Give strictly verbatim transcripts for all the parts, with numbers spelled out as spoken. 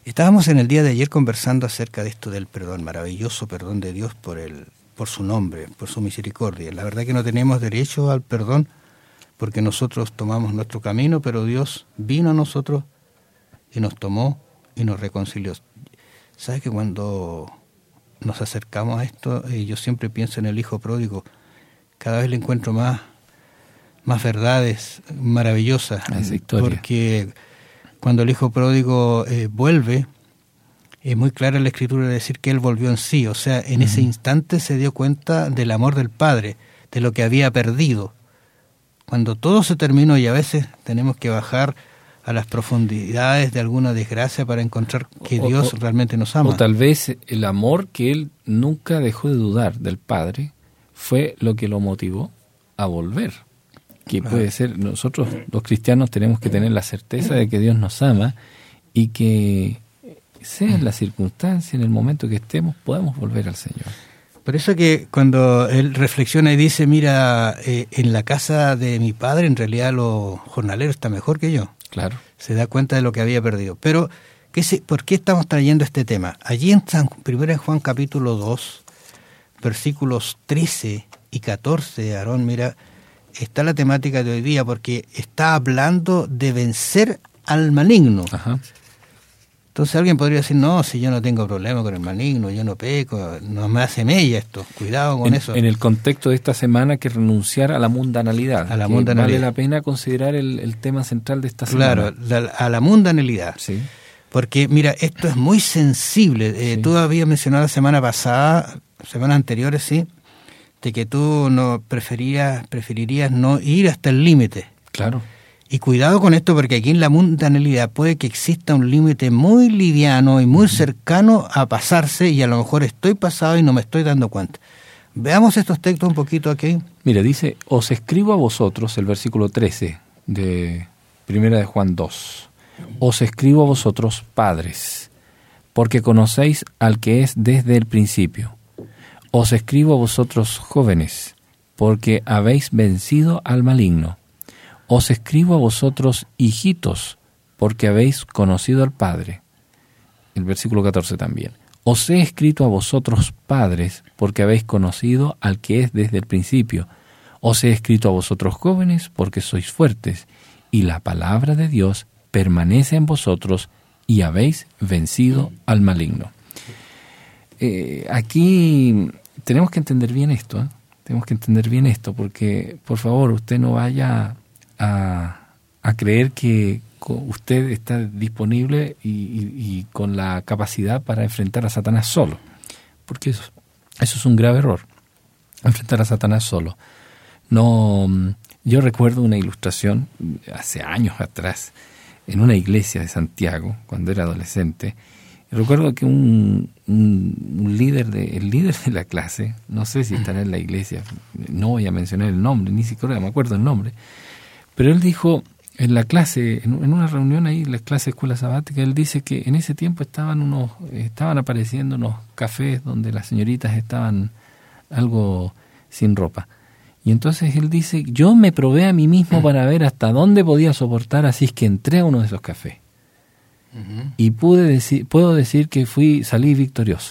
Estábamos en el día de ayer conversando acerca de esto del perdón, maravilloso perdón de Dios por el, por su nombre, por su misericordia. La verdad que no tenemos derecho al perdón porque nosotros tomamos nuestro camino, pero Dios vino a nosotros y nos tomó y nos reconcilió. ¿Sabes que cuando nos acercamos a esto, eh, yo siempre pienso en el hijo pródigo? Cada vez le encuentro más, más verdades maravillosas. Esa historia. Porque cuando el hijo pródigo eh, vuelve, es muy clara la escritura de decir que él volvió en sí. O sea, en uh-huh. ese instante se dio cuenta del amor del Padre, de lo que había perdido. Cuando todo se terminó, y a veces tenemos que bajar a las profundidades de alguna desgracia para encontrar que Dios o, o, realmente nos ama. O tal vez el amor que él nunca dejó de dudar del Padre fue lo que lo motivó a volver. Que puede ser, nosotros los cristianos tenemos que tener la certeza de que Dios nos ama y que sea en la circunstancia, en el momento que estemos, podemos volver al Señor. Por eso que cuando él reflexiona y dice, mira, eh, en la casa de mi padre en realidad los jornaleros están mejor que yo. Claro. Se da cuenta de lo que había perdido. Pero, ¿qué se, ¿por qué estamos trayendo este tema? Allí en San, primero en Juan capítulo dos, versículos trece y catorce, Aarón, mira, está la temática de hoy día, porque está hablando de vencer al maligno. Ajá. Entonces alguien podría decir, no, si yo no tengo problema con el maligno, yo no peco, no me hace mella esto, cuidado con en, eso. En el contexto de esta semana, que renunciar a la mundanalidad. A la mundanalidad. Vale la pena considerar el, el tema central de esta semana. Claro, la, a la mundanalidad. Sí. Porque, mira, esto es muy sensible. Eh, sí. Tú habías mencionado la semana pasada, semanas anteriores, sí, de que tú no preferías, preferirías no ir hasta el límite. Claro. Y cuidado con esto, porque aquí en la mundanalidad puede que exista un límite muy liviano y muy uh-huh. cercano a pasarse, y a lo mejor estoy pasado y no me estoy dando cuenta. Veamos estos textos un poquito aquí. Mira, dice, os escribo a vosotros, el versículo trece de Primera de Juan dos. Os escribo a vosotros, padres, porque conocéis al que es desde el principio. Os escribo a vosotros, jóvenes, porque habéis vencido al maligno. Os escribo a vosotros, hijitos, porque habéis conocido al Padre. El versículo catorce también. Os he escrito a vosotros, padres, porque habéis conocido al que es desde el principio. Os he escrito a vosotros, jóvenes, porque sois fuertes, y la palabra de Dios permanece en vosotros, y habéis vencido al maligno. Eh, aquí tenemos que entender bien esto, ¿eh? Tenemos que entender bien esto, porque, por favor, usted no vaya a, a creer que usted está disponible y, y, y con la capacidad para enfrentar a Satanás solo, porque eso, eso es un grave error, enfrentar a Satanás solo. No, yo recuerdo una ilustración hace años atrás en una iglesia de Santiago, cuando era adolescente. Recuerdo que un, un, un líder de, el líder de la clase, no sé si estará en la iglesia, no voy a mencionar el nombre, ni siquiera me acuerdo el nombre, pero él dijo en la clase, en, en una reunión ahí, en la clase de escuela sabática, él dice que en ese tiempo estaban unos, estaban apareciendo unos cafés donde las señoritas estaban algo sin ropa. Y entonces él dice, yo me probé a mí mismo para ver hasta dónde podía soportar, así es que entré a uno de esos cafés. Uh-huh. Y pude decir, puedo decir que fui, salí victorioso.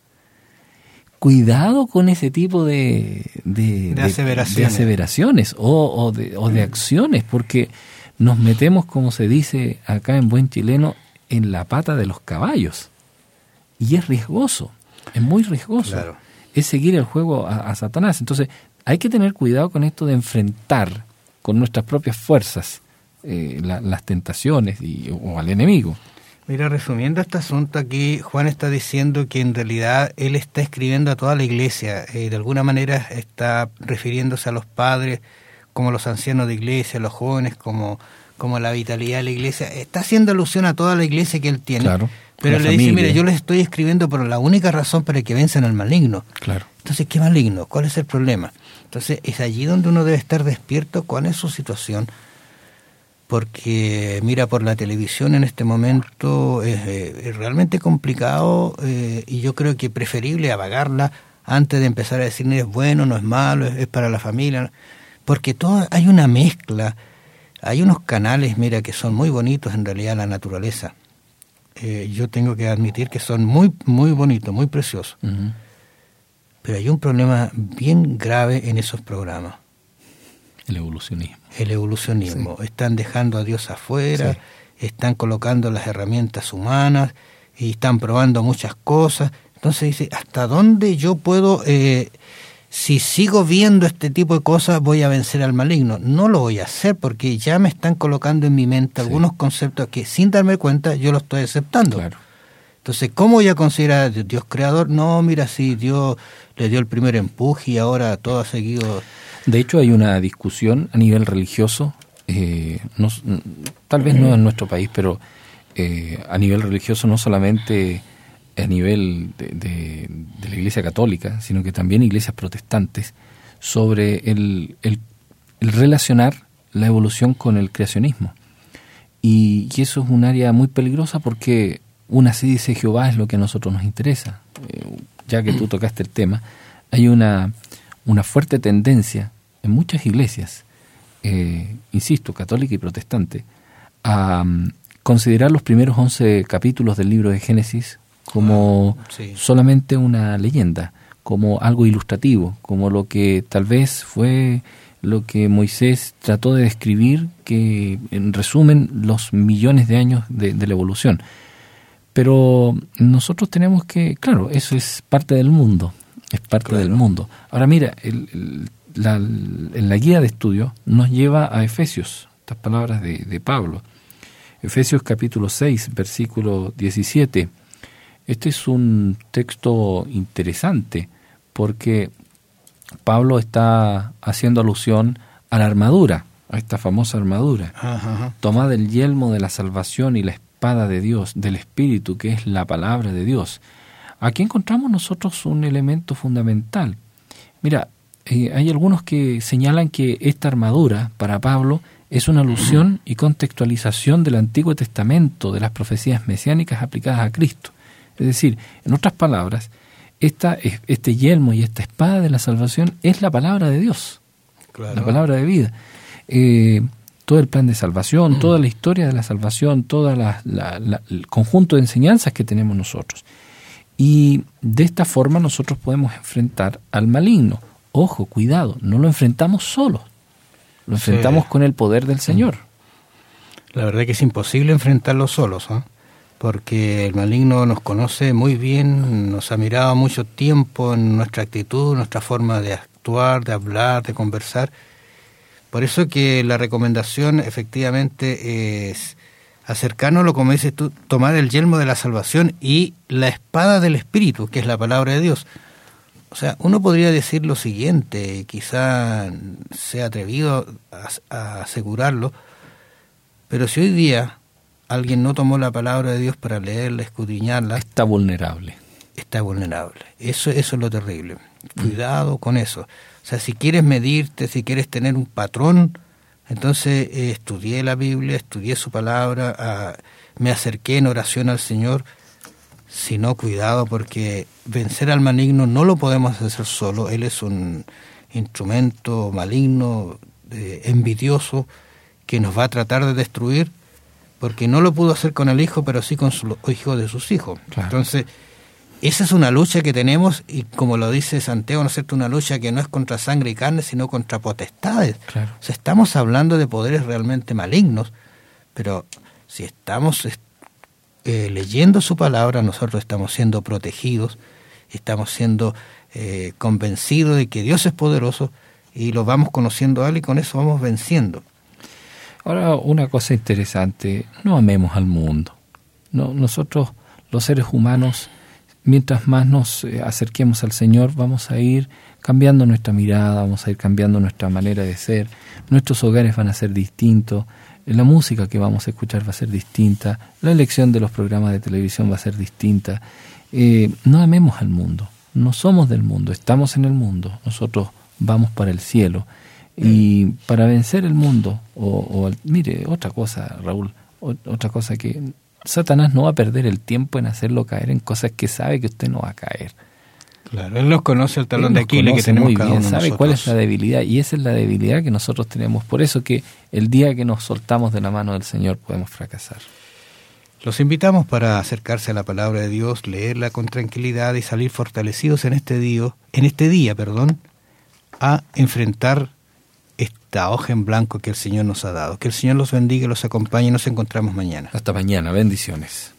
Cuidado con ese tipo de, de, de aseveraciones, de aseveraciones o, o, de, o de acciones, porque nos metemos, como se dice acá en buen chileno, en la pata de los caballos. Y es riesgoso, es muy riesgoso. Claro. Es seguir el juego a, a Satanás. Entonces hay que tener cuidado con esto de enfrentar con nuestras propias fuerzas eh, la, las tentaciones y, o al enemigo. Mira, resumiendo este asunto aquí, Juan está diciendo que en realidad él está escribiendo a toda la iglesia. Eh, de alguna manera está refiriéndose a los padres como los ancianos de iglesia, a los jóvenes como, como la vitalidad de la iglesia. Está haciendo alusión a toda la iglesia que él tiene. Claro, pero le familia. Dice, mire, yo les estoy escribiendo por la única razón para que venzan al maligno. Claro. Entonces, ¿qué maligno? ¿Cuál es el problema? Entonces, es allí donde uno debe estar despierto. ¿Cuál es su situación? Porque, mira, por la televisión en este momento es, es realmente complicado eh, y yo creo que es preferible apagarla antes de empezar a decir, no es bueno, no es malo, es, es para la familia. Porque todo, hay una mezcla, hay unos canales, mira, que son muy bonitos en realidad, la naturaleza. eh, yo tengo que admitir que son muy, muy bonitos, muy preciosos. Uh-huh. Pero hay un problema bien grave en esos programas. El evolucionismo. El evolucionismo. Sí. Están dejando a Dios afuera, sí. Están colocando las herramientas humanas y están probando muchas cosas. Entonces dice, ¿hasta dónde yo puedo, eh, si sigo viendo este tipo de cosas, voy a vencer al maligno? No lo voy a hacer porque ya me están colocando en mi mente sí. algunos conceptos que sin darme cuenta yo los estoy aceptando. Claro. Entonces, ¿cómo voy a considerar a Dios creador? No, mira, si Dios le dio el primer empuje y ahora todo ha seguido... De hecho, hay una discusión a nivel religioso, eh, no, tal vez no en nuestro país, pero eh, a nivel religioso no solamente a nivel de, de, de la Iglesia Católica, sino que también iglesias protestantes, sobre el, el, el relacionar la evolución con el creacionismo. Y, y eso es un área muy peligrosa porque una así dice Jehová es lo que a nosotros nos interesa. Eh, ya que tú tocaste el tema, hay una, una fuerte tendencia en muchas iglesias, eh, insisto, católica y protestante, a um, considerar los primeros once capítulos del libro de Génesis como ah, sí. solamente una leyenda, como algo ilustrativo, como lo que tal vez fue lo que Moisés trató de describir, que en resumen los millones de años de, de la evolución. Pero nosotros tenemos que, claro, eso es parte del mundo, es parte claro. del mundo. Ahora mira, el, el, la, en la guía de estudio nos lleva a Efesios, estas palabras de, de Pablo. Efesios capítulo seis, versículo diecisiete. Este es un texto interesante porque Pablo está haciendo alusión a la armadura, a esta famosa armadura. Ajá. Tomad el yelmo de la salvación y la espada de Dios, del Espíritu, que es la palabra de Dios. Aquí encontramos nosotros un elemento fundamental. Mira, eh, hay algunos que señalan que esta armadura, para Pablo, es una alusión y contextualización del Antiguo Testamento, de las profecías mesiánicas aplicadas a Cristo. Es decir, en otras palabras, esta, este yelmo y esta espada de la salvación es la palabra de Dios, claro. la palabra de vida. Eh, todo el plan de salvación, mm. toda la historia de la salvación, todo la, la, la, el conjunto de enseñanzas que tenemos nosotros. Y de esta forma nosotros podemos enfrentar al maligno. Ojo, cuidado, no lo enfrentamos solos, lo enfrentamos sí. con el poder del Señor. La verdad que es imposible enfrentarlo solos, ¿eh? Porque el maligno nos conoce muy bien, nos ha mirado mucho tiempo en nuestra actitud, nuestra forma de actuar, de hablar, de conversar. Por eso que la recomendación efectivamente es acercarnos, como dices tú, tomar el yelmo de la salvación y la espada del Espíritu, que es la palabra de Dios. O sea, uno podría decir lo siguiente, quizá sea atrevido a, a asegurarlo, pero si hoy día alguien no tomó la palabra de Dios para leerla, escudriñarla, está vulnerable. Está vulnerable. Eso, eso es lo terrible. Cuidado mm. con eso. O sea, si quieres medirte, si quieres tener un patrón, entonces eh, estudié la Biblia, estudié su palabra, ah, me acerqué en oración al Señor. Si no, cuidado, porque vencer al maligno no lo podemos hacer solo. Él es un instrumento maligno, eh, envidioso, que nos va a tratar de destruir, porque no lo pudo hacer con el hijo, pero sí con su hijo de sus hijos. Claro. Entonces, esa es una lucha que tenemos, y como lo dice Santiago, ¿no es cierto?, una lucha que no es contra sangre y carne, sino contra potestades. Claro. O sea, estamos hablando de poderes realmente malignos, pero si estamos eh, leyendo su palabra, nosotros estamos siendo protegidos, estamos siendo eh, convencidos de que Dios es poderoso, y lo vamos conociendo a Él, y con eso vamos venciendo. Ahora, una cosa interesante, no amemos al mundo. No, nosotros, los seres humanos, mientras más nos acerquemos al Señor, vamos a ir cambiando nuestra mirada, vamos a ir cambiando nuestra manera de ser, nuestros hogares van a ser distintos, la música que vamos a escuchar va a ser distinta, la elección de los programas de televisión va a ser distinta. Eh, no amemos al mundo, no somos del mundo, estamos en el mundo, nosotros vamos para el cielo. Y para vencer el mundo, o, o mire, otra cosa, Raúl, o, otra cosa que Satanás no va a perder el tiempo en hacerlo caer en cosas que sabe que usted no va a caer. Claro, él nos conoce el talón de Aquiles que tenemos cada uno de nosotros. Sabe cuál es la debilidad, y esa es la debilidad que nosotros tenemos. Por eso que el día que nos soltamos de la mano del Señor podemos fracasar. Los invitamos para acercarse a la palabra de Dios, leerla con tranquilidad y salir fortalecidos en este día, en este día, perdón, a enfrentar esta hoja en blanco que el Señor nos ha dado. Que el Señor los bendiga y los acompañe y nos encontramos mañana. Hasta mañana, bendiciones.